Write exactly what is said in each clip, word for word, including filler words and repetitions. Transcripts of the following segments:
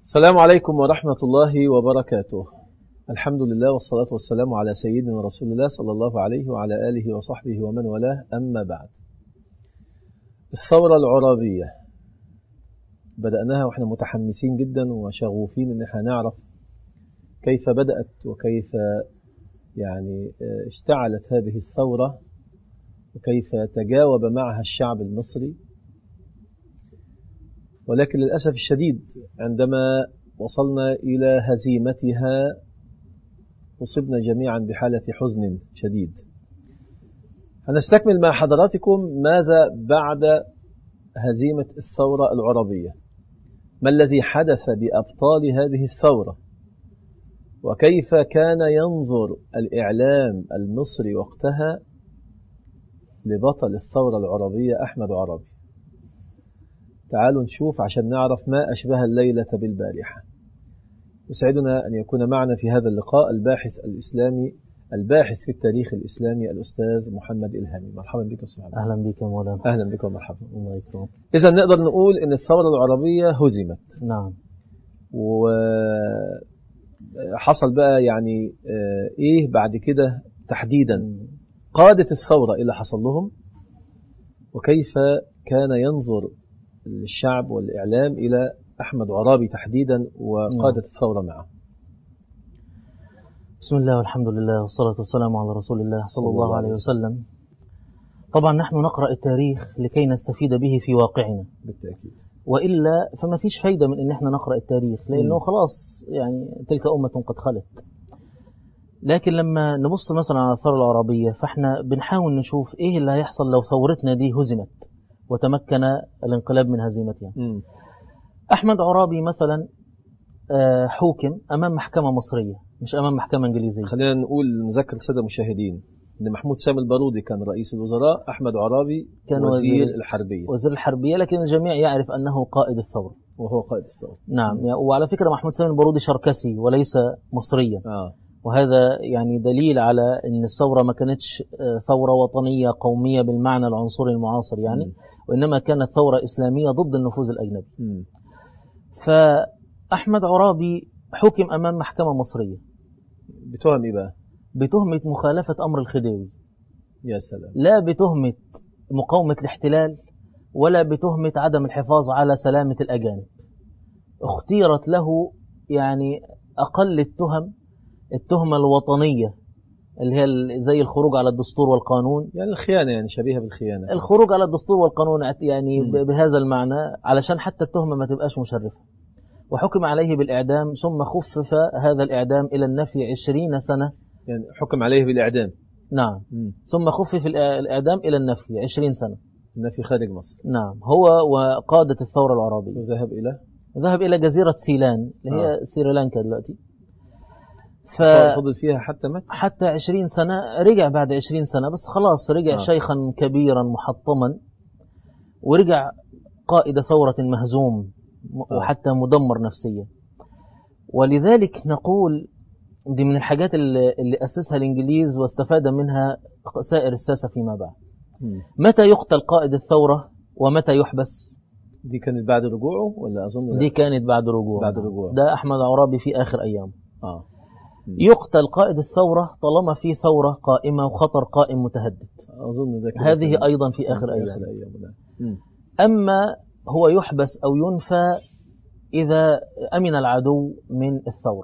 السلام عليكم ورحمة الله وبركاته. الحمد لله والصلاة والسلام على سيدنا رسول الله صلى الله عليه وعلى آله وصحبه ومن والاه، أما بعد. الثورة العرابية بدأناها وإحنا متحمسين جدا وشغوفين إن إحنا نعرف كيف بدأت وكيف يعني اشتعلت هذه الثورة وكيف تجاوب معها الشعب المصري. ولكن للأسف الشديد عندما وصلنا إلى هزيمتها أصبنا جميعا بحالة حزن شديد. هنستكمل مع حضراتكم ماذا بعد هزيمة الثورة العرابية، ما الذي حدث بأبطال هذه الثورة، وكيف كان ينظر الإعلام المصري وقتها لبطل الثورة العرابية أحمد عرابي. تعالوا نشوف عشان نعرف ما أشبه الليلة بالبارحة. يسعدنا أن يكون معنا في هذا اللقاء الباحث الإسلامي الباحث في التاريخ الإسلامي الأستاذ محمد إلهامي. مرحبا بك أستاذ محمد. أهلا بك يا مولانا. أهلا بك ومرحبا. الله يكرمك. إذا نقدر نقول أن الثورة العربية هزمت. نعم. وحصل بقى يعني إيه بعد كده تحديدا؟ قادة الثورة إيه اللي حصل لهم، وكيف كان ينظر الشعب والإعلام إلى أحمد عرابي تحديدا وقادة نعم. الثورة معه. بسم الله والحمد لله والصلاة والسلام على رسول الله صلى الله عليه وسلم. طبعا نحن نقرأ التاريخ لكي نستفيد به في واقعنا بالتأكيد، وإلا فما فيش فايدة من إن احنا نقرأ التاريخ، لأنه م. خلاص يعني تلك أمة قد خلت. لكن لما نبص مثلا على الثورة العربية فاحنا بنحاول نشوف إيه اللي هيحصل لو ثورتنا دي هزمت وتمكن الانقلاب من هزيمتها. م. أحمد عرابي مثلا حوكم أمام محكمة مصرية مش أمام محكمة إنجليزية. خلينا نقول نذكر السادة المشاهدين إن محمود سامي البارودي كان رئيس الوزراء، أحمد عرابي كان وزير, وزير الحربية وزير الحربية لكن الجميع يعرف أنه قائد الثورة، وهو قائد الثورة. نعم. م. وعلى فكرة محمود سامي البارودي شركسي وليس مصريا. آه. وهذا يعني دليل على أن الثورة ما كانتش ثورة وطنية قومية بالمعنى العنصري المعاصر يعني م. وإنما كانت ثورة إسلامية ضد النفوذ الأجنبي. م. فأحمد عرابي حكم أمام محكمة مصرية بتهم إيه بقى؟ بتهمة مخالفة أمر الخديوي. يا سلام. لا بتهمة مقاومة الاحتلال ولا بتهمة عدم الحفاظ على سلامة الأجانب. اختيرت له يعني أقل التهم التهمة الوطنية اللي هي زي الخروج على الدستور والقانون، يعني الخيانة، يعني شبيهة بالخيانة، الخروج على الدستور والقانون يعني م. بهذا المعنى علشان حتى التهمة ما تبقاش مشرفة. وحكم عليه بالإعدام ثم خفف هذا الإعدام إلى النفي عشرين سنة. يعني حكم عليه بالإعدام. نعم. م. ثم خفف الإعدام إلى النفي عشرين سنة. النفي خارج مصر. نعم. هو وقادة الثورة العربية. وذهب إلى ذهب إلى جزيرة سيلان اللي هي آه. سريلانكا دلوقتي. ف... فضل فيها حتى متى؟ حتى عشرين سنة. رجع بعد عشرين سنة بس خلاص رجع آه. شيخا كبيرا محطما، ورجع قائد ثورة مهزوم آه. وحتى مدمر نفسيا. ولذلك نقول دي من الحاجات اللي, اللي أسسها الإنجليز واستفاد منها سائر الساسة فيما بعد. م. متى يقتل قائد الثورة ومتى يحبس؟ دي كانت بعد رجوعه ولا أظن دي كانت بعد رجوعه. بعد رجوعه. ده أحمد عرابي في آخر أيام. آه. يقتل قائد الثورة طالما في ثورة قائمة وخطر قائم متهدد. أظن ده هذه أيضا في آخر أيام. آخر أيام. أما هو يحبس أو ينفى إذا أمن العدو من الثورة،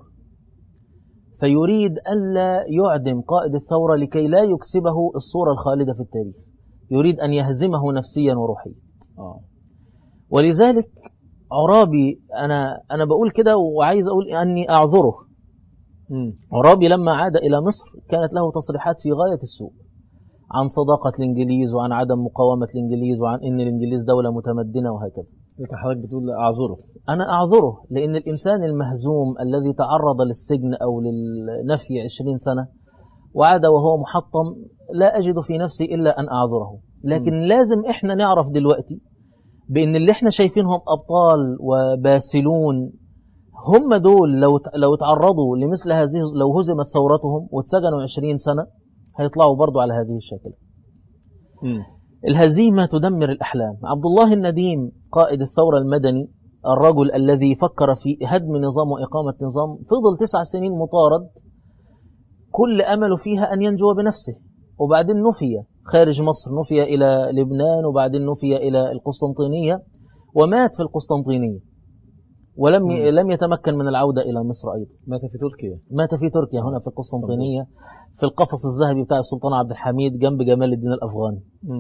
فيريد ألا يعدم قائد الثورة لكي لا يكسبه الصورة الخالدة في التاريخ، يريد أن يهزمه نفسيا وروحيا. آه. ولذلك عرابي أنا أنا بقول كده وعايز أقول أني أعذره. م. عرابي لما عاد إلى مصر كانت له تصريحات في غاية السوء عن صداقة الإنجليز وعن عدم مقاومة الإنجليز وعن إن الإنجليز دولة متمدنة وهكذا. لكن حضرتك بتقول أعذره. أنا أعذره لأن الإنسان المهزوم الذي تعرض للسجن أو للنفي عشرين سنة وعاد وهو محطم لا أجد في نفسي إلا أن أعذره. لكن م. لازم إحنا نعرف دلوقتي بأن اللي إحنا شايفينهم أبطال وباسلون هم دول لو لو تعرضوا لمثل هذه، لو هزمت ثورتهم واتسجنوا عشرين سنة هيطلعوا برضو على هذه الشكل. م. الهزيمة تدمر الأحلام. عبد الله النديم قائد الثورة المدني الرجل الذي فكر في هدم نظام وإقامة نظام فضل تسع سنين مطارد، كل أمله فيها أن ينجو بنفسه، وبعدين نفي خارج مصر، نفي إلى لبنان، وبعدين نفي إلى القسطنطينية، ومات في القسطنطينية، ولم م. لم يتمكن من العودة إلى مصر أيضا. مات في تركيا مات في تركيا هنا في القسطنطينية، في القفص الذهبي بتاع السلطان عبد الحميد جنب جمال الدين الأفغاني.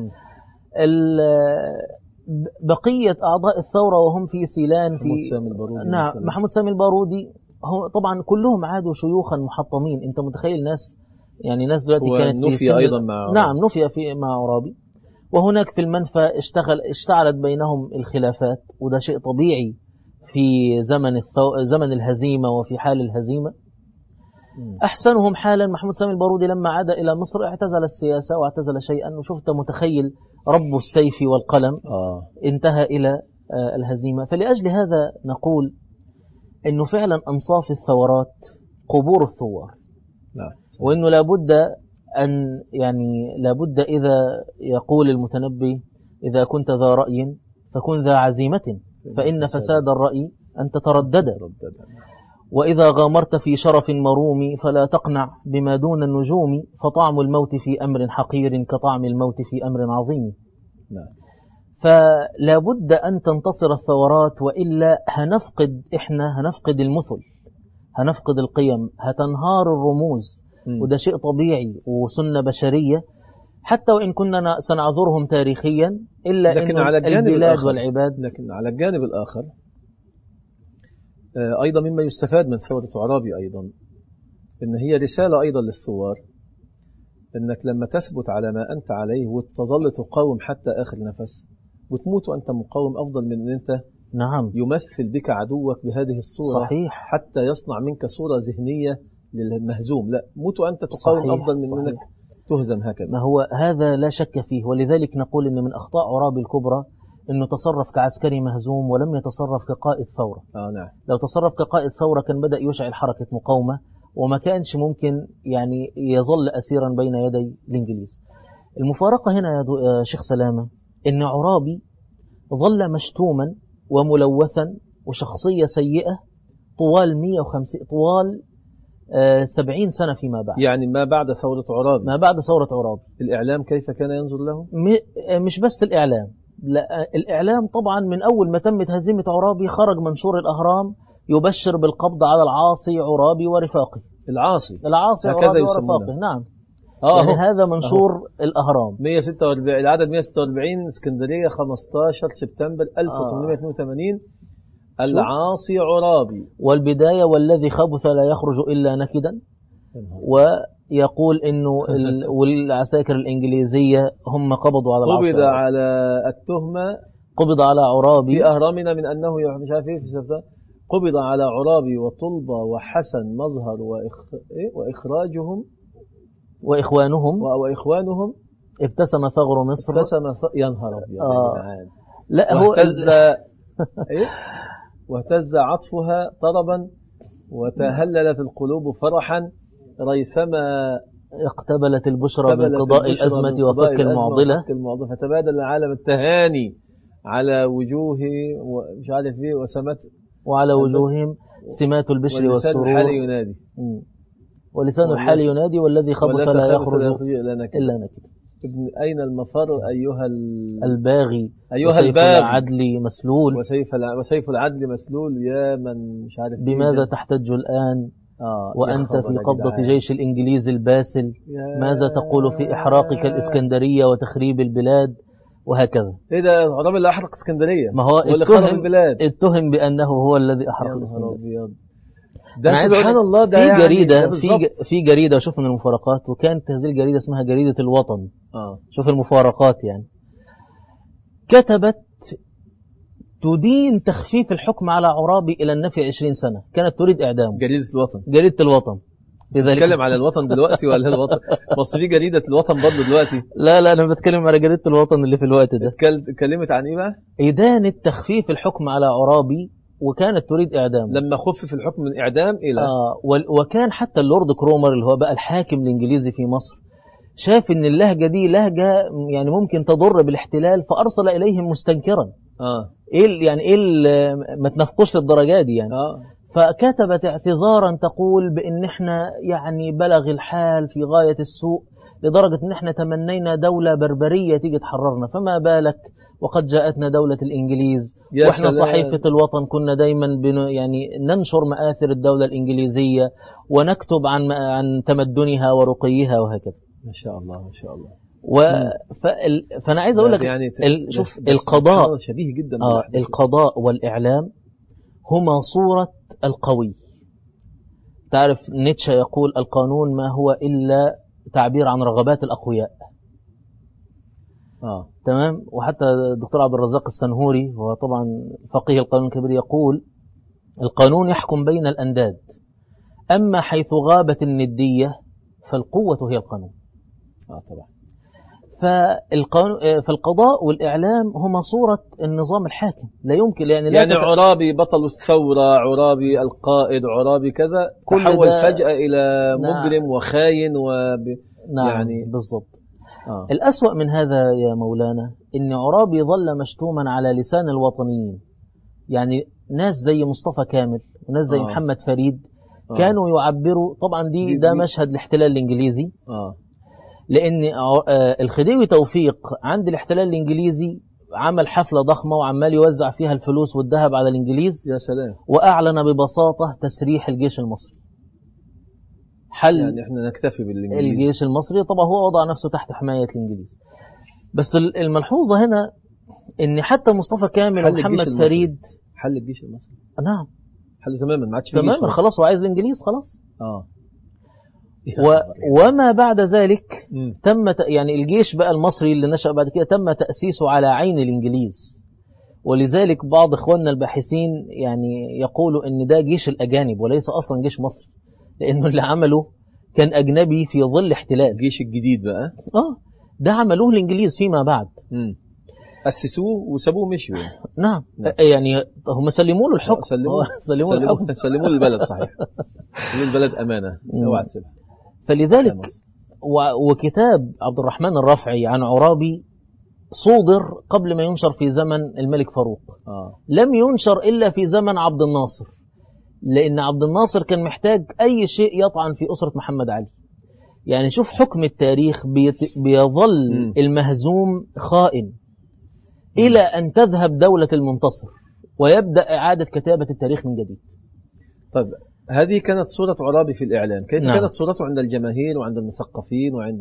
بقية أعضاء الثورة وهم في سيلان، في محمود سامي البارودي، نعم محمود سامي البارودي، هم طبعا كلهم عادوا شيوخا محطمين. أنت متخيل ناس، يعني ناس دلوقتي كانت في نفي أيضا مع نعم نفي في مع عرابي، وهناك في المنفى اشتغل اشتعلت بينهم الخلافات، وده شيء طبيعي في زمن الثو... زمن الهزيمة وفي حال الهزيمة. أحسنهم حالا محمود سامي البارودي لما عاد إلى مصر اعتزل السياسة واعتزل شيئا، وشفت متخيل رب السيف والقلم آه. انتهى إلى آه الهزيمة. فلأجل هذا نقول إنه فعلا أنصاف الثورات قبور الثوار، لا. وإنه لابد أن يعني لابد إذا يقول المتنبي إذا كنت ذا رأي فكن ذا عزيمة، فإن فساد الرأي أن تتردد، وإذا غامرت في شرف مروم فلا تقنع بما دون النجوم، فطعم الموت في أمر حقير كطعم الموت في أمر عظيم. لا. فلا بد أن تنتصر الثورات، وإلا هنفقد إحنا هنفقد المثل، هنفقد القيم، هتنهار الرموز، م. وده شيء طبيعي وسنة بشرية، حتى وإن كنا سنعذرهم تاريخيا، إلا لكن إن على الجانب البلاد الآخر والعباد. لكن على الجانب الآخر أيضا مما يستفاد من ثورة عرابي أيضا إن هي رسالة أيضا للثوار، إنك لما تثبت على ما أنت عليه وتظل تقاوم حتى آخر نفس وتموت وأنت مقاوم، أفضل من أن أنت نعم يمثل بك عدوك بهذه الصورة، صحيح، حتى يصنع منك صورة ذهنية للمهزوم. لا، موت وأنت تقاوم صحيح. أفضل من صحيح. أنك تهزم هكذا. ما هو هذا لا شك فيه، ولذلك نقول إن من أخطاء عرابي الكبرى إنه تصرف كعسكري مهزوم ولم يتصرف كقائد ثورة. آه نعم. لو تصرف كقائد ثورة كان بدأ يشعل حركة مقاومة، وما كانش ممكن يعني يظل أسيرا بين يدي الإنجليز. المفارقة هنا يا شيخ سلامة إن عرابي ظل مشتوما وملوثا وشخصية سيئة طوال مئة وخمسين طوال آه سبعين سنة فيما بعد، يعني ما بعد ثورة عرابي. ما بعد ثورة عرابي الإعلام كيف كان ينظر له؟ مش بس الإعلام، لا، الإعلام طبعا من أول ما تمت هزيمة عرابي خرج منشور الأهرام يبشر بالقبض على العاصي عرابي ورفاقه. العاصي العاصي عرابي ورفاقه، نعم. آه يعني هذا منشور أوه. الأهرام مئة وستة وأربعين، العدد مئة وستة وأربعين، اسكندرية خمسة عشر سبتمبر ألف وثمانمئة واثنين وثمانين. آه. العاصي عرابي، والبداية والذي خبث لا يخرج إلا نكدا، ويقول إنه والعساكر الإنجليزية هم قبضوا على العاصي. قبض على التهمة، قبض على عرابي في أهرامنا من أنه مش عارف إيه في سفر. قبض على عرابي وطلبة وحسن مظهر وإخ... إيه؟ وإخراجهم وإخوانهم و... وإخوانهم ابتسم ثغر مصر، ابتسم ث... ينهر أبيض. آه. لا هو واهتز إيه؟ واهتز عطفها طربا وتهللت القلوب فرحا ريثما اقتبلت البشرى بانقضاء الأزمة وفك المعضلة، فتبادل العالم التهاني على وجوه ومش عارف ايه وسمات وعلى وجوههم سمات البشر والسرور، ولسان الحال ينادي ولسان الحال ينادي والذي خبث لا يخرج إلا نكد. ابن أين المفر أيها الباغي أيها وسيف الباغي العدل مسلول، وسيف وسيف العدل مسلول، يا من مش عارف بماذا تحتج الآن آه وأنت في قبضة جيش الإنجليز الباسل، ماذا تقول في إحراقك الإسكندرية وتخريب البلاد، وهكذا. إيه ده عرابي اللي أحرق اسكندرية؟ ما هو اتهم البلاد، اتهم بأنه هو الذي أحرق الإسكندرية. ده سبحان الله. ده في يعني جريدة في في جريدة شوف من المفارقات، وكانت هذه الجريدة اسمها جريدة الوطن. آه. شوف المفارقات، يعني كتبت تدين تخفيف الحكم على عرابي إلى النفي عشرين سنة، كانت تريد إعدامه. جريدة الوطن. جريدة الوطن. بتتكلم على الوطن دلوقتي ولا الوطن بس في جريدة الوطن برضه دلوقتي؟ لا لا أنا بتكلم على جريدة الوطن اللي في الوقت ده. اتكلمت عن إيه بقى؟ إدانة تخفيف الحكم على عرابي، وكانت تريد إعدامه. لما خفف الحكم من إعدام إلى آه وكان حتى اللورد كرومر اللي هو بقى الحاكم الإنجليزي في مصر شاف إن اللهجة دي لهجة يعني ممكن تضر بالاحتلال، فأرسل إليهم مستنكرا اه ايه ال- يعني ايه ال- ما تنافقوش للدرجه دي يعني. اه فكتبت اعتذارا تقول بان احنا يعني بلغ الحال في غايه السوء لدرجه ان احنا تمنينا دوله بربريه تيجي تحررنا، فما بالك وقد جاءتنا دوله الانجليز، يا واحنا سلام. صحيفه الوطن كنا دايما بن يعني ننشر مآثر الدوله الانجليزيه ونكتب عن عن تمدنها ورقيها وهكذا. ما شاء الله ما شاء الله. و فال... فانا عايز اقول لك يعني ت... ال... شوف بس القضاء بس شبيه جدا آه بالأحداث. القضاء والاعلام هما صورة القوي. تعرف نيتشه يقول القانون ما هو إلا تعبير عن رغبات الأقوياء. آه. تمام. وحتى الدكتور عبد الرزاق السنهوري هو طبعا فقيه القانون الكبير يقول القانون يحكم بين الأنداد، أما حيث غابت الندية فالقوة هي القانون. آه طبعا. فالقانون فالقضاء والإعلام هما صورة النظام الحاكم. لا يمكن يعني لا يعني تت... عرابي بطل الثورة، عرابي القائد، عرابي كذا تحول فجأة إلى مجرم نعم. وخاين وب... نعم يعني بالضبط. آه. الأسوأ من هذا يا مولانا إن عرابي ظل مشتوما على لسان الوطنيين. يعني ناس زي مصطفى كامل وناس زي آه. محمد فريد آه. كانوا يعبروا طبعا دي, دي ده دي. مشهد الاحتلال الإنجليزي. آه. لأن الخديوي توفيق عند الاحتلال الإنجليزي عمل حفلة ضخمة وعمال يوزع فيها الفلوس والذهب على الإنجليز. يا سلام. وأعلن ببساطة تسريح الجيش المصري. حل يعني احنا نكتفي بالإنجليز. الجيش المصري طبعا هو وضع نفسه تحت حماية الإنجليز. بس الملحوظة هنا إن حتى مصطفى كامل ومحمد فريد حل الجيش المصري. نعم حل تماما ما عادش تماما خلاص وعايز الإنجليز خلاص. اه و... وما بعد ذلك م. تم ت... يعني الجيش بقى المصري اللي نشأ بعد كده تم تأسيسه على عين الإنجليز. ولذلك بعض إخواننا الباحثين يعني يقولوا إن ده جيش الأجانب وليس أصلا جيش مصري، لأنه اللي عمله كان أجنبي في ظل احتلال. الجيش الجديد بقى آه ده عملوه الإنجليز فيما بعد. م. أسسوه وسابوه مشيوا. نعم. نعم يعني هم سلموا له الحكم. سلموا سلموا الحكم سلموا للبلد صحيح. البلد أمانة اوعى تسيبها. فلذلك وكتاب عبد الرحمن الرافعي عن عرابي صودر قبل ما ينشر في زمن الملك فاروق. آه. لم ينشر إلا في زمن عبد الناصر، لأن عبد الناصر كان محتاج أي شيء يطعن في أسرة محمد علي. يعني شوف حكم التاريخ بيت... بيظل م. المهزوم خائن م. إلى أن تذهب دولة المنتصر ويبدأ إعادة كتابة التاريخ من جديد. طيب هذه كانت صورة عرابي في الإعلام، كيف نعم. كانت صورته عند الجماهير وعند المثقفين وعند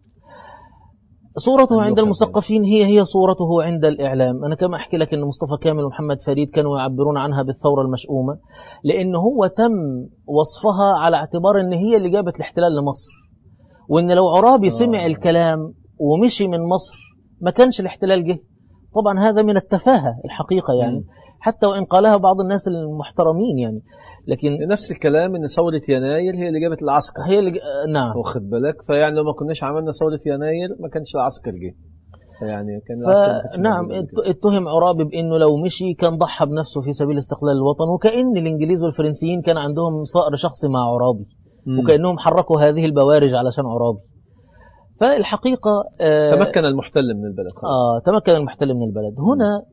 صورته عند المثقفين؟ هي هي صورته عند الإعلام. أنا كما أحكي لك أن مصطفى كامل ومحمد فريد كانوا يعبرون عنها بالثورة المشؤومة، لأنه هو تم وصفها على اعتبار أن هي اللي جابت الاحتلال لمصر، وأن لو عرابي آه. سمع الكلام ومشي من مصر ما كانش الاحتلال جه. طبعا هذا من التفاهة الحقيقة يعني م. حتى وإن قالها بعض الناس المحترمين يعني. لكن نفس الكلام ان ثورة يناير هي اللي جابت العسكر. هي اللي ج... نعم واخد بالك. فيعني لو ما كناش عملنا ثورة يناير ما كانش العسكر جه. فيعني كان ف... العسكر نعم اتهم عرابي بانه لو مشي كان ضحى بنفسه في سبيل استقلال الوطن، وكأن الانجليز والفرنسيين كان عندهم صقر شخصي مع عرابي م. وكأنهم حركوا هذه البوارج علشان عرابي. فالحقيقة آه تمكن المحتل من البلد خلاص. آه تمكن المحتل من البلد. هنا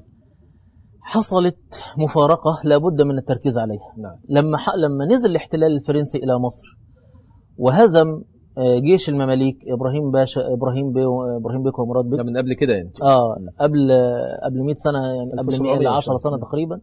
حصلت مفارقة لابد من التركيز عليها. نعم. لما ح... لما نزل الاحتلال الفرنسي إلى مصر وهزم جيش المماليك إبراهيم باشا إبراهيم بي إبراهيم بيك ومراد بيك من قبل كده يعني. آه قبل قبل مئة سنة يعني قبل مئة وعشرة سنة تقريبا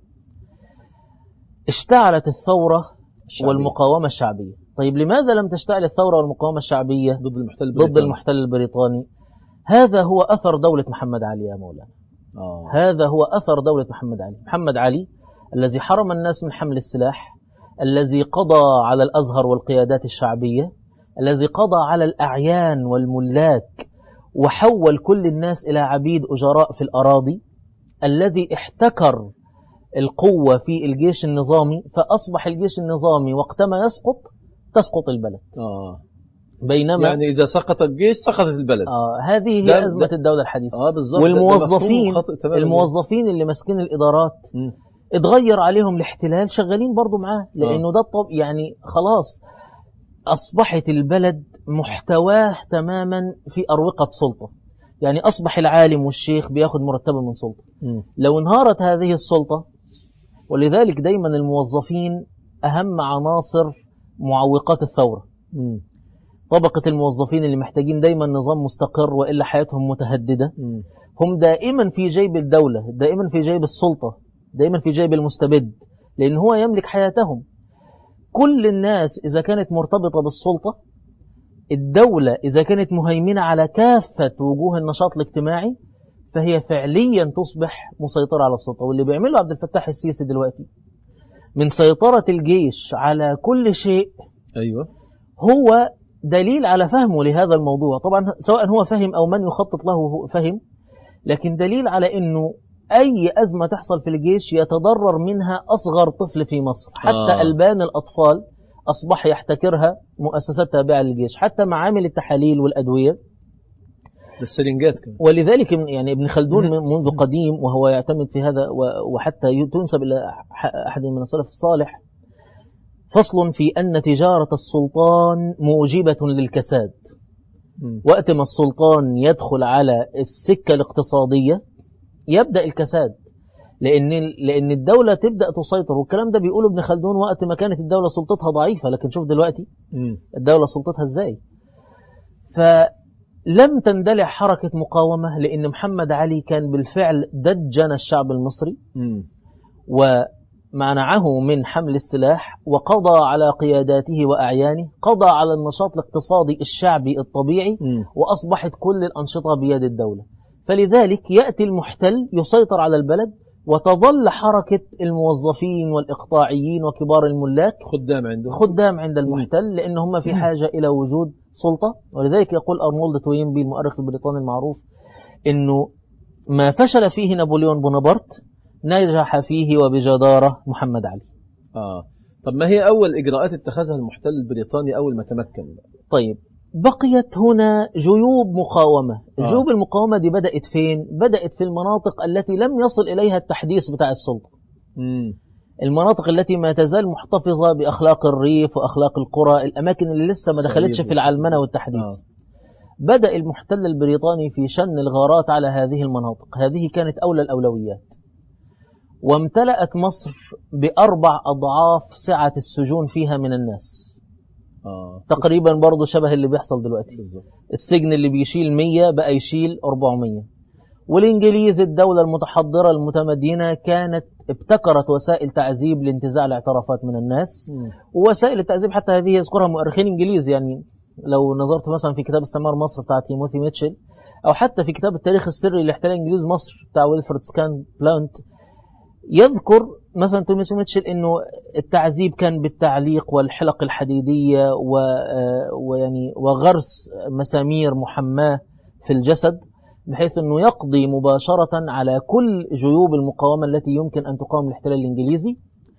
اشتعلت الثورة الشعبية. والمقاومة الشعبية. طيب لماذا لم تشتعل الثورة والمقاومة الشعبية ضد المحتل البريطاني؟ ضد المحتل البريطاني. هذا هو أثر دولة محمد علي يا مولانا. آه. هذا هو أثر دولة محمد علي. محمد علي الذي حرم الناس من حمل السلاح، الذي قضى على الأزهر والقيادات الشعبية، الذي قضى على الأعيان والملاك وحول كل الناس إلى عبيد أجراء في الأراضي، الذي احتكر القوة في الجيش النظامي، فأصبح الجيش النظامي وقتما يسقط تسقط البلد. آه. بينما يعني إذا سقط الجيش سقطت البلد. آه هذه هي أزمة الدولة الحديثة. آه بالضبط. والموظفين الموظفين اللي ماسكين الإدارات م. اتغير عليهم الاحتلال شغالين برضو معاه، لأنه آه. ده طب يعني خلاص أصبحت البلد محتواه تماما في أروقة سلطة. يعني أصبح العالم والشيخ بياخد مرتبه من سلطة. م. لو انهارت هذه السلطة، ولذلك دايما الموظفين أهم عناصر معوقات الثورة. م. طبقة الموظفين اللي محتاجين دايما نظام مستقر وإلا حياتهم متهددة، م. هم دائما في جيب الدولة، دائما في جيب السلطة، دائما في جيب المستبد، لأن هو يملك حياتهم. كل الناس إذا كانت مرتبطة بالسلطة، الدولة إذا كانت مهيمنة على كافة وجوه النشاط الاجتماعي، فهي فعليا تصبح مسيطرة على السلطة. واللي بيعمله عبد الفتاح السيسي دلوقتي من سيطرة الجيش على كل شيء، أيوة، هو دليل على فهمه لهذا الموضوع. طبعا سواء هو فهم أو من يخطط له فهم، لكن دليل على أنه أي أزمة تحصل في الجيش يتضرر منها أصغر طفل في مصر. حتى آه. ألبان الأطفال أصبح يحتكرها مؤسسات تابعة للجيش، حتى معامل التحاليل والأدوية السرنجات كمان. ولذلك يعني ابن خلدون منذ قديم وهو يعتمد في هذا، وحتى تنسب إلى أحد من السلف الصالح فصل في أن تجارة السلطان موجبة للكساد. وقت ما السلطان يدخل على السكة الاقتصادية يبدأ الكساد، لأن لأن الدولة تبدأ تسيطر. والكلام ده بيقوله ابن خلدون وقت ما كانت الدولة سلطتها ضعيفة، لكن شوف دلوقتي الدولة سلطتها ازاي. فلم تندلع حركة مقاومة، لأن محمد علي كان بالفعل دجن الشعب المصري ومنعه من حمل السلاح، وقضى على قياداته وأعيانه، قضى على النشاط الاقتصادي الشعبي الطبيعي، وأصبحت كل الأنشطة بيد الدولة. فلذلك يأتي المحتل يسيطر على البلد، وتظل حركة الموظفين والإقطاعيين وكبار الملاك خدام عنده خدام عند المحتل، لأن هم في حاجة إلى وجود سلطة. ولذلك يقول أرنولد توينبي المؤرخ البريطاني المعروف إنه ما فشل فيه نابليون بونابرت نجح فيه وبجدارة محمد علي. آه. طب ما هي أول إجراءات اتخذها المحتل البريطاني أول ما تمكن؟ طيب، بقيت هنا جيوب مقاومة. الجيوب آه. المقاومة دي بدأت فين؟ بدأت في المناطق التي لم يصل إليها التحديث بتاع السلطة. مم. المناطق التي ما تزال محتفظة بأخلاق الريف وأخلاق القرى، الأماكن اللي لسه ما دخلتش في العلمنة والتحديث. آه. بدأ المحتل البريطاني في شن الغارات على هذه المناطق. هذه كانت أولى الأولويات، وامتلأت مصر بأربع أضعاف سعة السجون فيها من الناس. آه. تقريبا برضو شبه اللي بيحصل دلوقتي. بالزبط. السجن السجن اللي بيشيل مية بقى يشيل أربعمية. والإنجليز الدولة المتحضرة المتمدينة كانت ابتكرت وسائل تعذيب لانتزاع الاعترافات من الناس. م. ووسائل التعذيب حتى هذه يذكرها مؤرخين إنجليز. يعني لو نظرت مثلا في كتاب استعمار مصر بتاع تيموثي ميتشل، أو حتى في كتاب التاريخ السري لاحتلال إنجليز مصر بتاع ويلفرد سكان بلانت، يذكر مثلا تيموثي ميتشل انه التعذيب كان بالتعليق والحلق الحديدية و... ويعني وغرس مسامير محماة في الجسد، بحيث انه يقضي مباشرة على كل جيوب المقاومة التي يمكن ان تقاوم الاحتلال الانجليزي،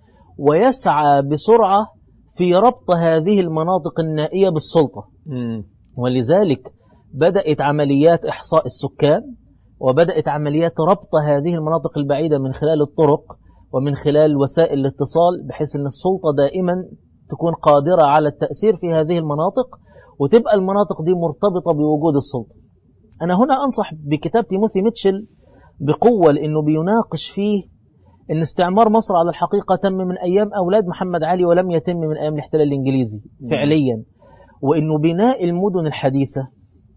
ويسعى بسرعة في ربط هذه المناطق النائية بالسلطة. م. ولذلك بدأت عمليات إحصاء السكان، وبدأت عمليات ربط هذه المناطق البعيدة من خلال الطرق ومن خلال وسائل الاتصال، بحيث أن السلطة دائما تكون قادرة على التأثير في هذه المناطق، وتبقى المناطق دي مرتبطة بوجود السلطة. أنا هنا أنصح بكتاب تيموثي ميتشل بقوة، لأنه بيناقش فيه أن استعمار مصر على الحقيقة تم من أيام أولاد محمد علي، ولم يتم من أيام الاحتلال الإنجليزي فعليا. وأنه بناء المدن الحديثة،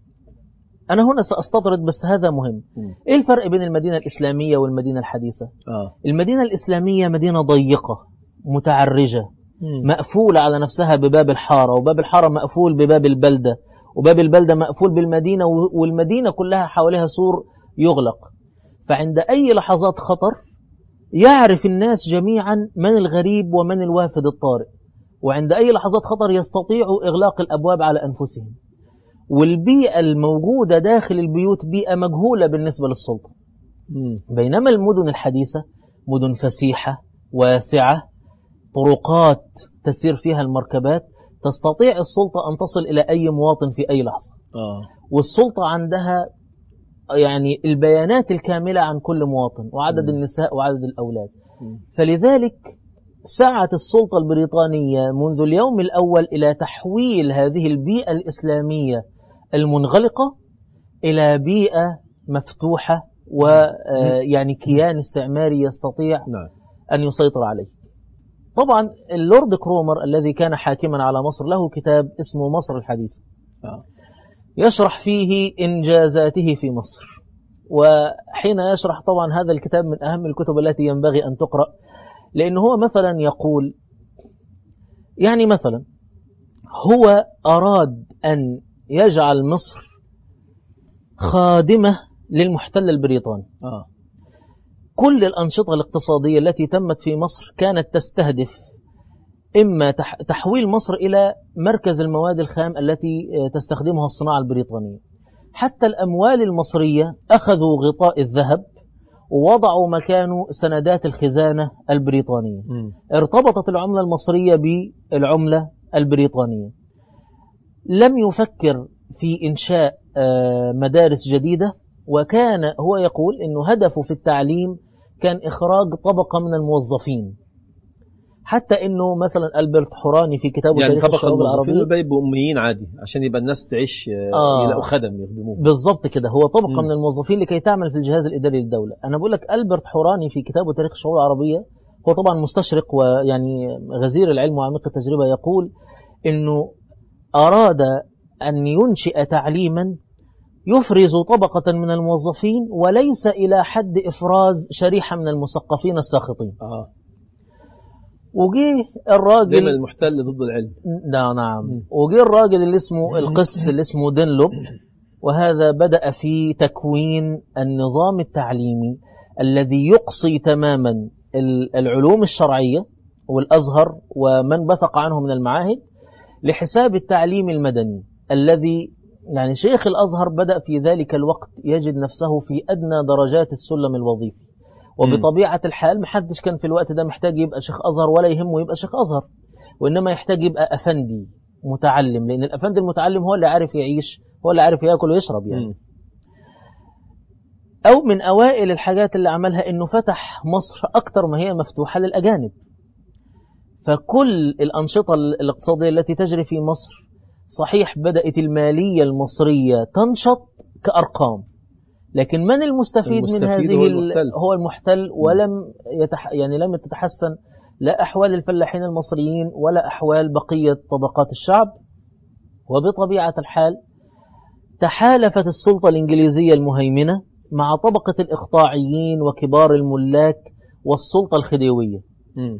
أنا هنا سأستطرد بس هذا مهم. م. إيه الفرق بين المدينة الإسلامية والمدينة الحديثة؟ آه. المدينة الإسلامية مدينة ضيقة متعرجة، م. مقفولة على نفسها بباب الحارة، وباب الحارة مقفول بباب البلدة، وباب البلدة مقفول بالمدينة، والمدينة كلها حواليها سور يغلق. فعند أي لحظات خطر يعرف الناس جميعا من الغريب ومن الوافد الطارئ، وعند أي لحظات خطر يستطيعوا إغلاق الأبواب على أنفسهم. والبيئة الموجودة داخل البيوت بيئة مجهولة بالنسبة للسلطة. م. بينما المدن الحديثة مدن فسيحة واسعة، طرقات تسير فيها المركبات، تستطيع السلطة أن تصل إلى أي مواطن في أي لحظة. آه. والسلطة عندها يعني البيانات الكاملة عن كل مواطن، وعدد م. النساء وعدد الأولاد. م. فلذلك سعت السلطة البريطانية منذ اليوم الأول إلى تحويل هذه البيئة الإسلامية المنغلقة إلى بيئة مفتوحة ويعني كيان استعماري يستطيع نعم. أن يسيطر عليه. طبعا اللورد كرومر الذي كان حاكما على مصر له كتاب اسمه مصر الحديثة آه. يشرح فيه إنجازاته في مصر. وحين يشرح طبعا هذا الكتاب من أهم الكتب التي ينبغي أن تقرأ، لأنه هو مثلا يقول يعني مثلا هو أراد أن يجعل مصر خادمة للمحتل البريطاني. آه. كل الأنشطة الاقتصادية التي تمت في مصر كانت تستهدف إما تحويل مصر إلى مركز المواد الخام التي تستخدمها الصناعة البريطانية. حتى الأموال المصرية أخذوا غطاء الذهب ووضعوا مكانه سندات الخزانة البريطانية. م. ارتبطت العملة المصرية بالعملة البريطانية. لم يفكر في إنشاء مدارس جديدة، وكان هو يقول إنه هدفه في التعليم كان إخراج طبقة من الموظفين. حتى إنه مثلا ألبرت حوراني في كتابه يعني تاريخ طبقة الشعوب الموظفين العربية يبقوا أميين عادي عشان يبقى الناس تعيش آه يلاقوا خدم يخدموه. بالضبط كده، هو طبقة م. من الموظفين لكي تعمل في الجهاز الإداري للدولة. أنا بقول لك ألبرت حوراني في كتابه تاريخ الشعوب العربية، هو طبعا مستشرق ويعني غزير العلم وعميق التجربة، يقول إنه أراد أن ينشئ تعليما يفرز طبقة من الموظفين وليس إلى حد إفراز شريحة من المثقفين الساخطين. آه. وجيه الراجل دايما المحتل ضد العلم. نعم نعم. وجيه الراجل اللي اسمه القس اللي اسمه دينلوب، وهذا بدأ في تكوين النظام التعليمي الذي يقصي تماما العلوم الشرعية والأزهر ومن بثق عنه من المعاهد لحساب التعليم المدني، الذي يعني شيخ الأزهر بدأ في ذلك الوقت يجد نفسه في أدنى درجات السلم الوظيفي. وبطبيعة الحال محدش كان في الوقت ده محتاج يبقى شيخ أزهر ولا يهمه يبقى شيخ أزهر، وإنما يحتاج يبقى أفندي متعلم، لأن الأفندي المتعلم هو اللي عارف يعيش، هو اللي عارف يأكل ويشرب يعني. م. أو من أوائل الحاجات اللي عملها إنه فتح مصر أكتر ما هي مفتوحة للأجانب. فكل الأنشطة الاقتصادية التي تجري في مصر صحيح بدأت المالية المصرية تنشط كأرقام، لكن من المستفيد, المستفيد من هذه هو المحتل, هو المحتل ولم يتح يعني لم تتحسن لا أحوال الفلاحين المصريين ولا أحوال بقية طبقات الشعب. وبطبيعة الحال تحالفت السلطة الإنجليزية المهيمنة مع طبقة الإقطاعيين وكبار الملاك والسلطة الخديوية. م.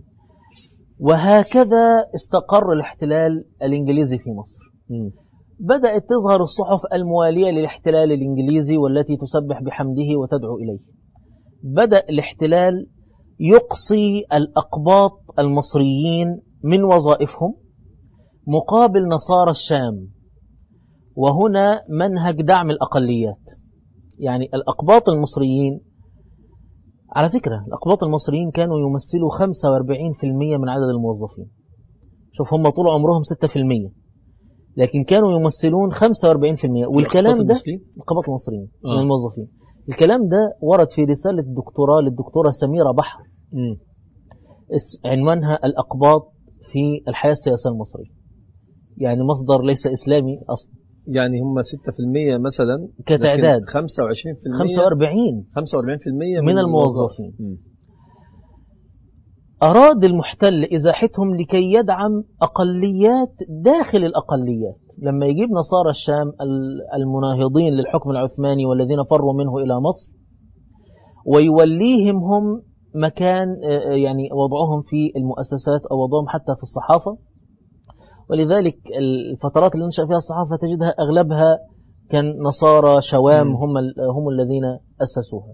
وهكذا استقر الاحتلال الإنجليزي في مصر. م. بدأت تظهر الصحف الموالية للاحتلال الإنجليزي والتي تسبح بحمده وتدعو إليه. بدأ الاحتلال يقصي الأقباط المصريين من وظائفهم مقابل نصارى الشام، وهنا منهج دعم الأقليات. يعني الأقباط المصريين، على فكرة الأقباط المصريين كانوا يمثلوا خمسة وأربعين بالمئة من عدد الموظفين. شوف هم طول عمرهم ستة بالمئة، لكن كانوا يمثلون خمسة وأربعين بالمئة. والكلام ده الأقباط المصريين آه. من الموظفين. الكلام ده ورد في رسالة دكتوراه للدكتورة سميرة بحر م. عنوانها الأقباط في الحياة السياسية المصرية. يعني مصدر ليس إسلامي أصلا. يعني هم ستة بالمئة مثلا كتعداد، خمسة وعشرين بالمئة خمسة وأربعين خمسة وأربعين بالمئة من, من الموظفين. م. أراد المحتل إزاحتهم لكي يدعم أقليات داخل الأقليات. لما يجيب نصارى الشام المناهضين للحكم العثماني والذين فروا منه إلى مصر ويوليهم هم مكان يعني وضعهم في المؤسسات أو وضعهم حتى في الصحافة. ولذلك الفترات اللي نشأ فيها الصحافة تجدها أغلبها كان نصارى شوام هم هم الذين أسسوها.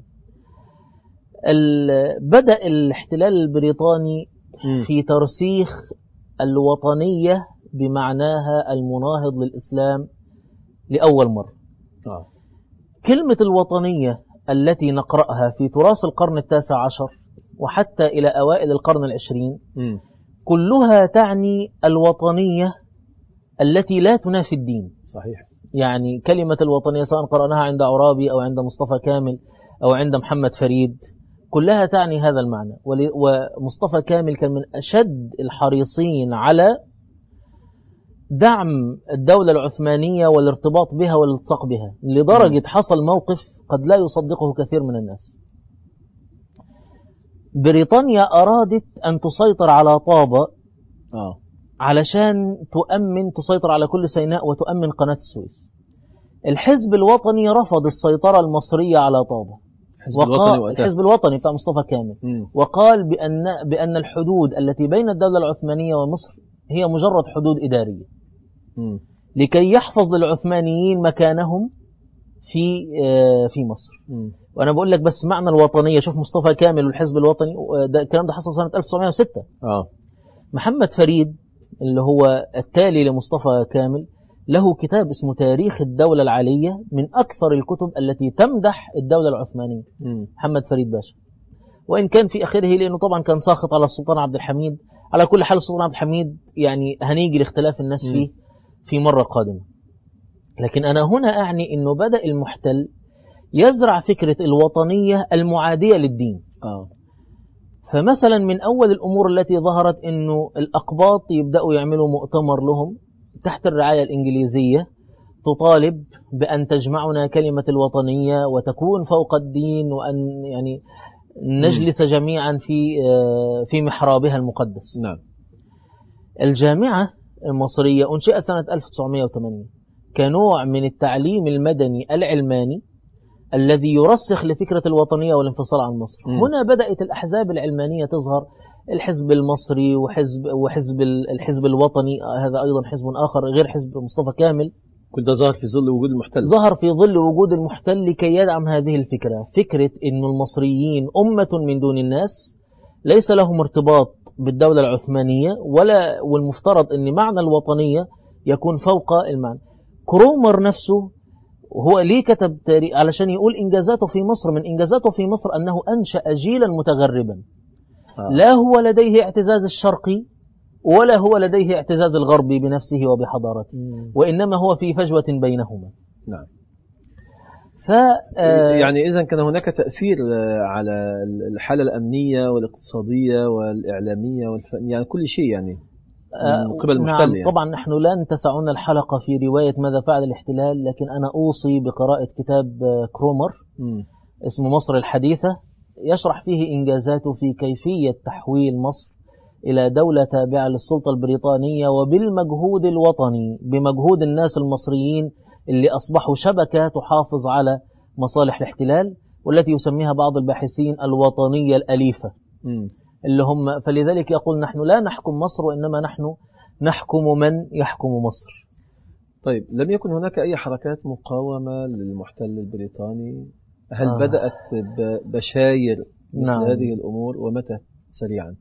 بدأ الاحتلال البريطاني في ترسيخ الوطنية بمعناها المناهض للإسلام لأول مرة. آه. كلمة الوطنية التي نقرأها في تراث القرن التاسع عشر وحتى إلى أوائل القرن العشرين م. كلها تعني الوطنية التي لا تنافي الدين. صحيح. يعني كلمة الوطنية سواء قرأناها عند عرابي أو عند مصطفى كامل أو عند محمد فريد كلها تعني هذا المعنى. ومصطفى كامل كان من أشد الحريصين على دعم الدولة العثمانية والارتباط بها والالتصاق بها، لدرجة حصل موقف قد لا يصدقه كثير من الناس. بريطانيا أرادت أن تسيطر على طابة آه. علشان تؤمن تسيطر على كل سيناء وتؤمن قناة السويس. الحزب الوطني رفض السيطرة المصرية على طابة، الحزب الوطني وقتها. الحزب الوطني بتاع مصطفى كامل م. وقال بأن بأن الحدود التي بين الدولة العثمانية ومصر هي مجرد حدود إدارية، م. لكي يحفظ للعثمانيين مكانهم في في مصر. م. وأنا بقول لك بس معنى الوطنية، شوف مصطفى كامل والحزب الوطني، ده الكلام ده حصل سنة ألف وتسعمائة وستة. آه. محمد فريد اللي هو التالي لمصطفى كامل له كتاب اسمه تاريخ الدولة العالية، من أكثر الكتب التي تمدح الدولة العثمانية. م. محمد فريد باشا، وإن كان في آخره لأنه طبعا كان ساخط على السلطان عبد الحميد. على كل حال السلطان عبد الحميد يعني هنيجي لاختلاف الناس فيه في مرة قادمة. لكن أنا هنا أعني أنه بدأ المحتل يزرع فكرة الوطنية المعادية للدين. آه. فمثلا من أول الأمور التي ظهرت أنه الأقباط يبدأوا يعملوا مؤتمر لهم تحت الرعاية الإنجليزية تطالب بأن تجمعنا كلمة الوطنية وتكون فوق الدين، وأن يعني نجلس جميعا في في محرابها المقدس. نعم. الجامعة المصرية أنشئت سنة ألف وتسعمائة وثمانين كنوع من التعليم المدني العلماني الذي يرسخ لفكرة الوطنية والانفصال عن مصر. م. هنا بدأت الأحزاب العلمانية تظهر، الحزب المصري وحزب وحزب الحزب الوطني، هذا أيضا حزب آخر غير حزب مصطفى كامل. كل ده ظهر في ظل وجود المحتل. ظهر في ظل وجود المحتل لكي يدعم هذه الفكرة، فكرة أن المصريين أمة من دون الناس، ليس لهم ارتباط بالدولة العثمانية، ولا والمفترض أن معنى الوطنية يكون فوق المعنى. كرومر نفسه هو ليه كتب تاريخ علشان يقول إنجازاته في مصر، من إنجازاته في مصر أنه أنشأ جيلا متغربا. آه. لا هو لديه اعتزاز الشرقي ولا هو لديه اعتزاز الغربي بنفسه وبحضارته، مم. وإنما هو في فجوة بينهما. نعم. ف آه يعني إذن كان هناك تأثير على الحالة الأمنية والاقتصادية والإعلامية والفنية، يعني كل شيء يعني من قبل المحتل. نعم. يعني. طبعا نحن لن تسعنا الحلقة في رواية ماذا فعل الاحتلال، لكن أنا أوصي بقراءة كتاب كرومر م. اسمه مصر الحديثة، يشرح فيه إنجازاته في كيفية تحويل مصر إلى دولة تابعة للسلطة البريطانية، وبالمجهود الوطني، بمجهود الناس المصريين اللي أصبحوا شبكة تحافظ على مصالح الاحتلال، والتي يسميها بعض الباحثين الوطنية الأليفة. م. اللي هم فلذلك يقول نحن لا نحكم مصر، وإنما نحن نحكم من يحكم مصر. طيب، لم يكن هناك أي حركات مقاومة للمحتل البريطاني؟ هل آه. بدأت بشاير مثل نعم. هذه الأمور، ومتى سريعا؟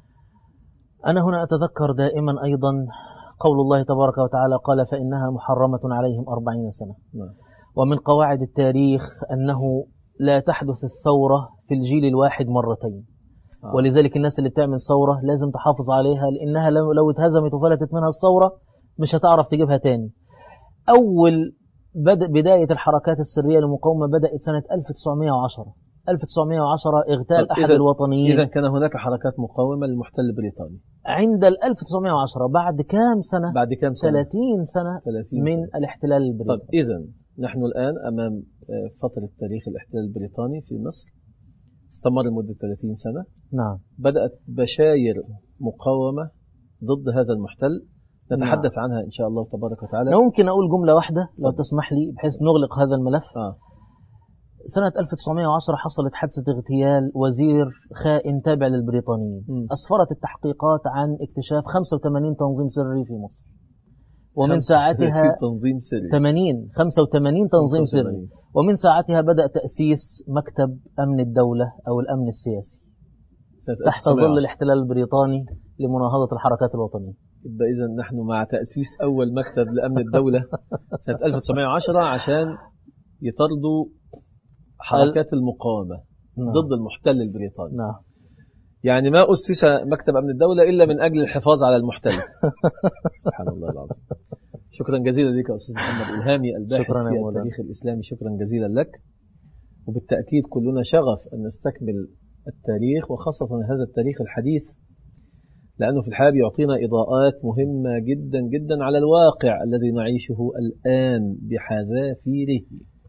أنا هنا أتذكر دائما أيضا قول الله تبارك وتعالى قال فإنها محرمة عليهم أربعين سنة. نعم. ومن قواعد التاريخ أنه لا تحدث الثورة في الجيل الواحد مرتين. آه. ولذلك الناس اللي بتعمل ثورة لازم تحافظ عليها، لأنها لو اتهزمت وفلتت منها الثورة مش هتعرف تجيبها تاني. أول بدأ بداية الحركات السرية للمقاومة بدأت سنة ألف وتسعمائة وعشرة. ألف وتسعمائة وعشرة اغتال أحد إذن الوطنيين. إذا كان هناك حركات مقاومة للمحتل البريطاني عند ال ألف وتسعمائة وعشرة، بعد كام سنة؟ بعد كام سنة؟ ثلاثين سنة ثلاثين من سنة. الاحتلال البريطاني. طب إذن نحن الآن أمام فترة تاريخ الاحتلال البريطاني في مصر، استمر لمدة ثلاثين سنة. نعم. بدأت بشاير مقاومة ضد هذا المحتل، نتحدث نعم. عنها إن شاء الله تبارك وتعالى. ممكن أقول جملة واحدة لو طب. تسمح لي بحيث نغلق هذا الملف. آه. سنة ألف وتسعمائة وعشرة حصلت حادثة اغتيال وزير خائن تابع للبريطانيين. م. أسفرت التحقيقات عن اكتشاف خمسة وثمانين تنظيم سري في مصر، ومن ساعتها تنظيم سري ثمانين خمسة وثمانين تنظيم سري، ومن ساعتها بدأ تأسيس مكتب أمن الدولة أو الأمن السياسي تحت ظل الاحتلال البريطاني لمناهضة الحركات الوطنية. يبقى إذن نحن مع تأسيس أول مكتب لأمن الدولة سنة ألف وتسعمائة وعشرة عشان يطردوا حركات المقاومة نعم. ضد المحتل البريطاني. نعم. يعني ما أسس مكتب أمن الدولة إلا من أجل الحفاظ على المحتل. سبحان الله العظيم. شكرا جزيلا لك يا أستاذ محمد إلهامي، الباحث في التاريخ الإسلامي. شكرا جزيلا لك، وبالتأكيد كلنا شغف أن نستكمل التاريخ، وخاصة هذا التاريخ الحديث لأنه في الحقيقة يعطينا إضاءات مهمة جدا جدا على الواقع الذي نعيشه الآن بحذافيره.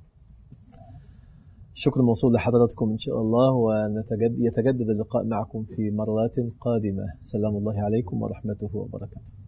شكر موصول لحضراتكم إن شاء الله، ويتجدد اللقاء معكم في مرات قادمة. سلام الله عليكم ورحمته وبركاته.